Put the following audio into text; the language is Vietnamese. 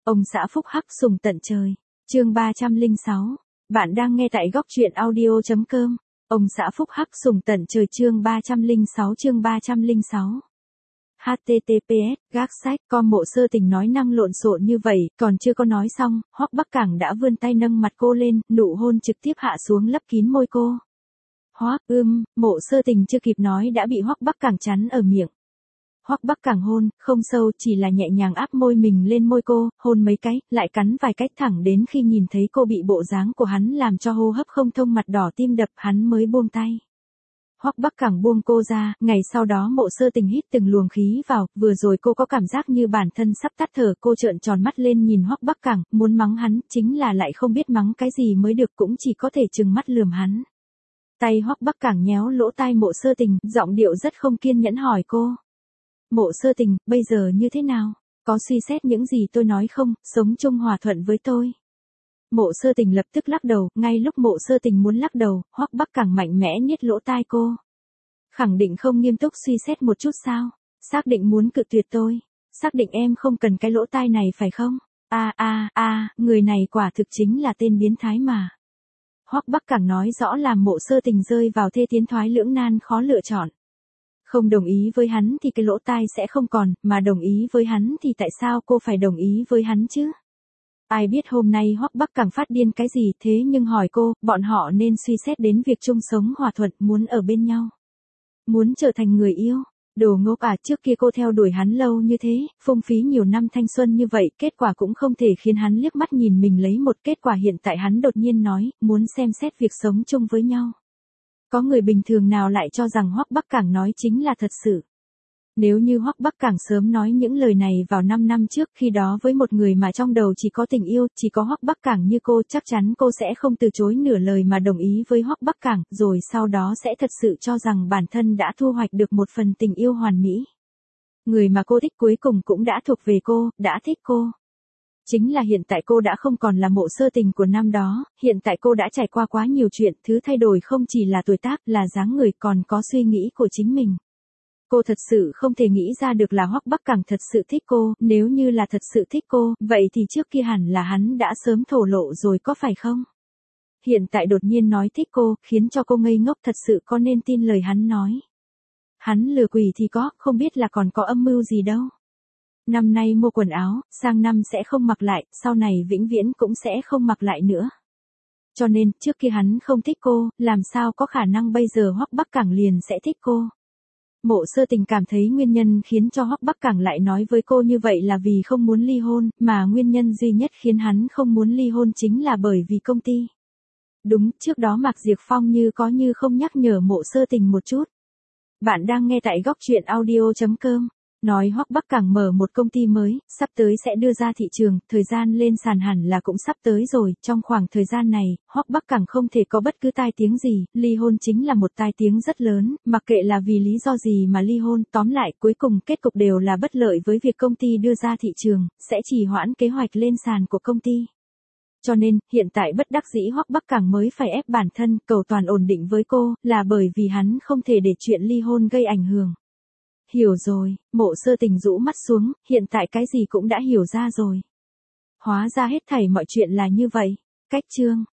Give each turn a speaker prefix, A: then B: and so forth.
A: Ông xã phúc hắc sùng tận trời. Chương 306. Bạn đang nghe tại góc truyện audio.com. Ông xã phúc hắc sùng tận trời chương 306. https gác sách com Mộ Sơ Tình nói năng lộn xộn như vậy, còn chưa có nói xong, Hoắc Bắc Cảng đã vươn tay nâng mặt cô lên, nụ hôn trực tiếp hạ xuống lấp kín môi cô. Mộ Sơ Tình chưa kịp nói đã bị Hoắc Bắc Cảng chắn ở miệng. Hoắc Bắc Cảng hôn, không sâu, chỉ là nhẹ nhàng áp môi mình lên môi cô, hôn mấy cái, lại cắn vài cái thẳng đến khi nhìn thấy cô bị bộ dáng của hắn làm cho hô hấp không thông, mặt đỏ tim đập, hắn mới buông tay. Hoắc Bắc Cảng buông cô ra, ngày sau đó Mộ Sơ Tình hít từng luồng khí vào, vừa rồi cô có cảm giác như bản thân sắp tắt thở, cô trợn tròn mắt lên nhìn Hoắc Bắc Cảng, muốn mắng hắn, chính là lại không biết mắng cái gì mới được, cũng chỉ có thể trừng mắt lườm hắn. Tay Hoắc Bắc Cảng nhéo lỗ tai Mộ Sơ Tình, giọng điệu rất không kiên nhẫn hỏi cô. Mộ Sơ Tình, bây giờ như thế nào? Có suy xét những gì tôi nói không, sống chung hòa thuận với tôi. Mộ Sơ Tình lập tức lắc đầu, ngay lúc Mộ Sơ Tình muốn lắc đầu, Hoắc Bắc Cảng mạnh mẽ nhét lỗ tai cô. Khẳng định không nghiêm túc suy xét một chút sao? Xác định muốn cự tuyệt tôi? Xác định em không cần cái lỗ tai này phải không? Người này quả thực chính là tên biến thái mà. Hoắc Bắc Cảng nói rõ làm Mộ Sơ Tình rơi vào thê tiến thoái lưỡng nan khó lựa chọn. Không đồng ý với hắn thì cái lỗ tai sẽ không còn, mà đồng ý với hắn thì tại sao cô phải đồng ý với hắn chứ? Ai biết hôm nay Hoắc Bắc Cảng phát điên cái gì, thế nhưng hỏi cô, bọn họ nên suy xét đến việc chung sống hòa thuận, muốn ở bên nhau. Muốn trở thành người yêu. Đồ ngốc à, trước kia cô theo đuổi hắn lâu như thế, phung phí nhiều năm thanh xuân như vậy, kết quả cũng không thể khiến hắn liếc mắt nhìn mình lấy một, kết quả hiện tại hắn đột nhiên nói, muốn xem xét việc sống chung với nhau. Có người bình thường nào lại cho rằng Hoắc Bắc Cảng nói chính là thật sự. Nếu như Hoắc Bắc Cảng sớm nói những lời này vào 5 năm trước, khi đó với một người mà trong đầu chỉ có tình yêu, chỉ có Hoắc Bắc Cảng như cô, chắc chắn cô sẽ không từ chối nửa lời mà đồng ý với Hoắc Bắc Cảng, rồi sau đó sẽ thật sự cho rằng bản thân đã thu hoạch được một phần tình yêu hoàn mỹ. Người mà cô thích cuối cùng cũng đã thuộc về cô, đã thích cô. Chính là hiện tại cô đã không còn là Mộ Sơ Tình của năm đó, hiện tại cô đã trải qua quá nhiều chuyện, thứ thay đổi không chỉ là tuổi tác, là dáng người, còn có suy nghĩ của chính mình. Cô thật sự không thể nghĩ ra được là Hoắc Bắc Cảng thật sự thích cô, nếu như là thật sự thích cô, vậy thì trước kia hẳn là hắn đã sớm thổ lộ rồi có phải không? Hiện tại đột nhiên nói thích cô, khiến cho cô ngây ngốc, thật sự có nên tin lời hắn nói. Hắn lừa quỷ thì có, không biết là còn có âm mưu gì đâu. Năm nay mua quần áo, sang năm sẽ không mặc lại, sau này vĩnh viễn cũng sẽ không mặc lại nữa. Cho nên, trước kia hắn không thích cô, làm sao có khả năng bây giờ Hoắc Bắc Cảng liền sẽ thích cô. Mộ Sơ Tình cảm thấy nguyên nhân khiến cho Hoắc Bắc Cảng lại nói với cô như vậy là vì không muốn ly hôn, mà nguyên nhân duy nhất khiến hắn không muốn ly hôn chính là bởi vì công ty. Đúng, trước đó Mạc Diệp Phong như có như không nhắc nhở Mộ Sơ Tình một chút. Bạn đang nghe tại góc truyện audio.com. Nói Hoắc Bắc Cảng mở một công ty mới, sắp tới sẽ đưa ra thị trường, thời gian lên sàn hẳn là cũng sắp tới rồi, trong khoảng thời gian này, Hoắc Bắc Cảng không thể có bất cứ tai tiếng gì, ly hôn chính là một tai tiếng rất lớn, mặc kệ là vì lý do gì mà ly hôn, tóm lại cuối cùng kết cục đều là bất lợi với việc công ty đưa ra thị trường, sẽ trì hoãn kế hoạch lên sàn của công ty. Cho nên, hiện tại bất đắc dĩ Hoắc Bắc Cảng mới phải ép bản thân, cầu toàn ổn định với cô, là bởi vì hắn không thể để chuyện ly hôn gây ảnh hưởng. Hiểu rồi, Mộ Sơ Tình rũ mắt xuống, hiện tại cái gì cũng đã hiểu ra rồi. Hóa ra hết thảy mọi chuyện là như vậy. Cách chương